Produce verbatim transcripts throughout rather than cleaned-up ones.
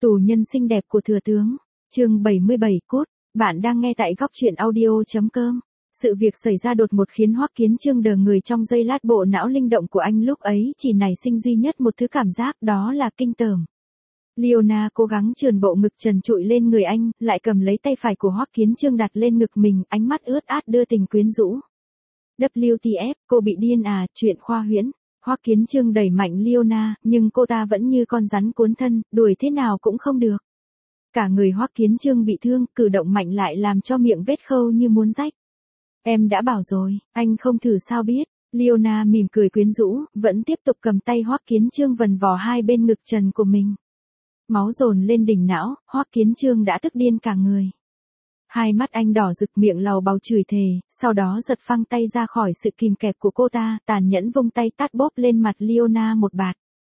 Tù nhân xinh đẹp của thừa tướng. Chương bảy mươi bảy cốt. Bạn đang nghe tại góc truyện audio chấm com. Sự việc xảy ra đột ngột khiến Hoắc Kiến Chương đờ người trong giây lát, bộ não linh động của anh lúc ấy chỉ nảy sinh duy nhất một thứ cảm giác, đó là kinh tởm. Leona cố gắng trườn bộ ngực trần trụi lên người anh, lại cầm lấy tay phải của Hoắc Kiến Chương đặt lên ngực mình, ánh mắt ướt át đưa tình quyến rũ. vê kép tê ép, cô bị điên à, chuyện khoa huyễn. Hoắc Kiến Chương đẩy mạnh Leona, nhưng cô ta vẫn như con rắn cuốn thân, đuổi thế nào cũng không được. Cả người Hoắc Kiến Chương bị thương, cử động mạnh lại làm cho miệng vết khâu như muốn rách. Em đã bảo rồi, anh không thử sao biết. Leona mỉm cười quyến rũ, vẫn tiếp tục cầm tay Hoắc Kiến Chương vần vò hai bên ngực trần của mình. Máu dồn lên đỉnh não, Hoắc Kiến Chương đã tức điên cả người. Hai mắt anh đỏ rực, miệng lầu bầu chửi thề, sau đó giật phăng tay ra khỏi sự kìm kẹp của cô ta, tàn nhẫn vung tay tát bốp lên mặt Leona một bạt.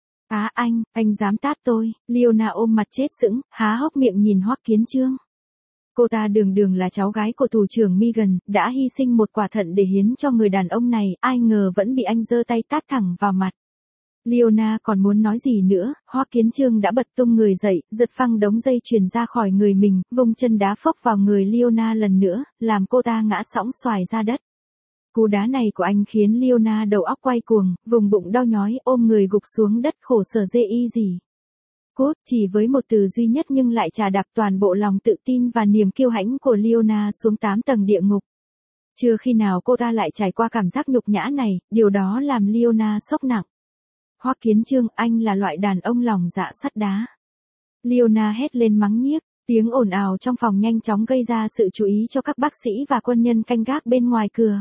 Á anh, anh dám tát tôi. Leona ôm mặt chết sững, há hốc miệng nhìn Hoắc Kiến Chương. Cô ta đường đường là cháu gái của thủ trưởng Megan, đã hy sinh một quả thận để hiến cho người đàn ông này, ai ngờ vẫn bị anh giơ tay tát thẳng vào mặt. Leona còn muốn nói gì nữa, Hoắc Kiến Chương đã bật tung người dậy, giật phăng đống dây chuyền ra khỏi người mình, vung chân đá phốc vào người Leona lần nữa, làm cô ta ngã sõng xoài ra đất. Cú đá này của anh khiến Leona đầu óc quay cuồng, vùng bụng đau nhói, ôm người gục xuống đất khổ sở dê y gì. Cốt, chỉ với một từ duy nhất nhưng lại trà đạp toàn bộ lòng tự tin và niềm kiêu hãnh của Leona xuống tám tầng địa ngục. Chưa khi nào cô ta lại trải qua cảm giác nhục nhã này, điều đó làm Leona sốc nặng. Hoắc Kiến Chương, anh là loại đàn ông lòng dạ sắt đá. Leona hét lên mắng nhiếc, tiếng ồn ào trong phòng nhanh chóng gây ra sự chú ý cho các bác sĩ và quân nhân canh gác bên ngoài cửa.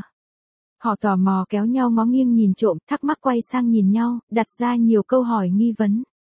Họ tò mò kéo nhau ngó nghiêng nhìn trộm, thắc mắc quay sang nhìn nhau, đặt ra nhiều câu hỏi nghi vấn.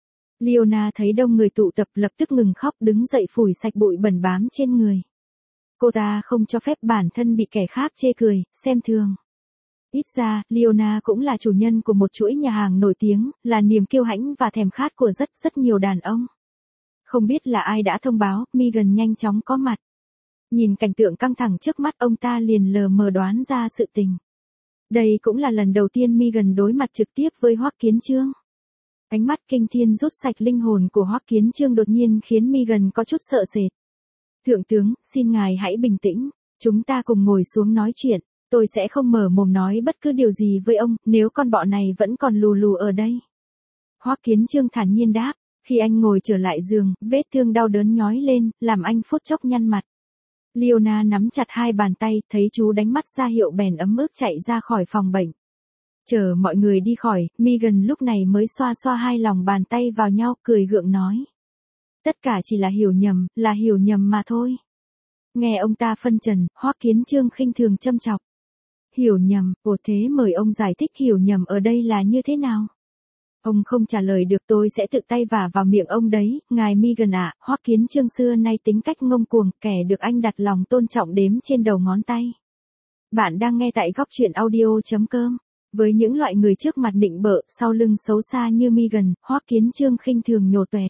Leona thấy đông người tụ tập lập tức ngừng khóc, đứng dậy phủi sạch bụi bẩn bám trên người. Cô ta không cho phép bản thân bị kẻ khác chê cười, xem thường. Ít ra, Leona cũng là chủ nhân của một chuỗi nhà hàng nổi tiếng, là niềm kiêu hãnh và thèm khát của rất rất nhiều đàn ông. Không biết là ai đã thông báo, Megan nhanh chóng có mặt. Nhìn cảnh tượng căng thẳng trước mắt, ông ta liền lờ mờ đoán ra sự tình. Đây cũng là lần đầu tiên Megan đối mặt trực tiếp với Hoắc Kiến Chương. Ánh mắt kinh thiên rút sạch linh hồn của Hoắc Kiến Chương đột nhiên khiến Megan có chút sợ sệt. Thượng tướng, xin ngài hãy bình tĩnh, chúng ta cùng ngồi xuống nói chuyện, tôi sẽ không mở mồm nói bất cứ điều gì với ông, nếu con bọ này vẫn còn lù lù ở đây. Hoắc Kiến Chương thản nhiên đáp, khi anh ngồi trở lại giường, vết thương đau đớn nhói lên, làm anh phút chốc nhăn mặt. Leona nắm chặt hai bàn tay, thấy chú đánh mắt ra hiệu bèn ấm ức chạy ra khỏi phòng bệnh. Chờ mọi người đi khỏi, Megan lúc này mới xoa xoa hai lòng bàn tay vào nhau, cười gượng nói. Tất cả chỉ là hiểu nhầm, là hiểu nhầm mà thôi. Nghe ông ta phân trần, Hoắc Kiến Chương khinh thường châm chọc. Hiểu nhầm, ồ thế mời ông giải thích hiểu nhầm ở đây là như thế nào? Ông không trả lời được tôi sẽ tự tay vả vào miệng ông đấy, ngài Megan ạ. Hoắc Kiến Chương xưa nay tính cách ngông cuồng, kẻ được anh đặt lòng tôn trọng đếm trên đầu ngón tay. Bạn đang nghe tại góc truyện audio chấm com. Với những loại người trước mặt nịnh bợ, sau lưng xấu xa như Megan, Hoắc Kiến Chương khinh thường nhổ toẹt.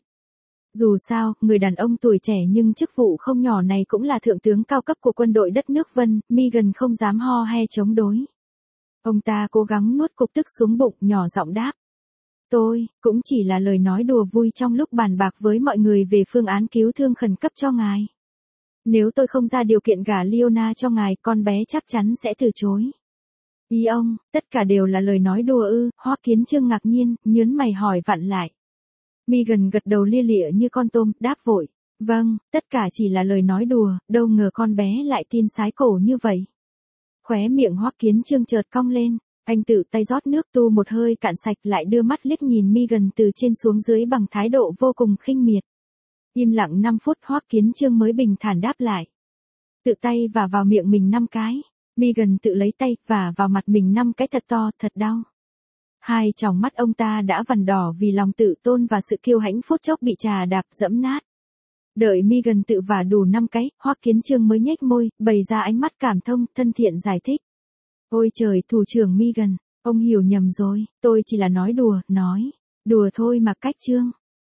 Dù sao, người đàn ông tuổi trẻ nhưng chức vụ không nhỏ này cũng là thượng tướng cao cấp của quân đội đất nước Vân, Megan không dám ho he chống đối. Ông ta cố gắng nuốt cục tức xuống bụng, nhỏ giọng đáp. Tôi, cũng chỉ là lời nói đùa vui trong lúc bàn bạc với mọi người về phương án cứu thương khẩn cấp cho ngài. Nếu tôi không ra điều kiện gả Leona cho ngài, con bé chắc chắn sẽ từ chối. Ý ông, tất cả đều là lời nói đùa ư? Hoắc Kiến Chương ngạc nhiên, nhớn mày hỏi vặn lại. Megan gật đầu lia lịa như con tôm, đáp vội. Vâng, tất cả chỉ là lời nói đùa, đâu ngờ con bé lại tin sái cổ như vậy. Khóe miệng Hoắc Kiến Chương chợt cong lên, anh tự tay rót nước tu một hơi cạn sạch, lại đưa mắt liếc nhìn Megan từ trên xuống dưới bằng thái độ vô cùng khinh miệt. Im lặng năm phút Hoắc Kiến Chương mới bình thản đáp lại. Tự tay vả vào miệng mình năm cái. Megan tự lấy tay vả vào mặt mình năm cái thật to, thật đau. Hai tròng mắt ông ta đã vằn đỏ vì lòng tự tôn và sự kiêu hãnh phút chốc bị trà đạp dẫm nát. Đợi Megan tự vả đủ năm cái, Hoắc Kiến Chương mới nhếch môi, bày ra ánh mắt cảm thông, thân thiện giải thích. Ôi trời, thủ trưởng Megan, ông hiểu nhầm rồi, tôi chỉ là nói đùa, nói đùa thôi mà cách Chương.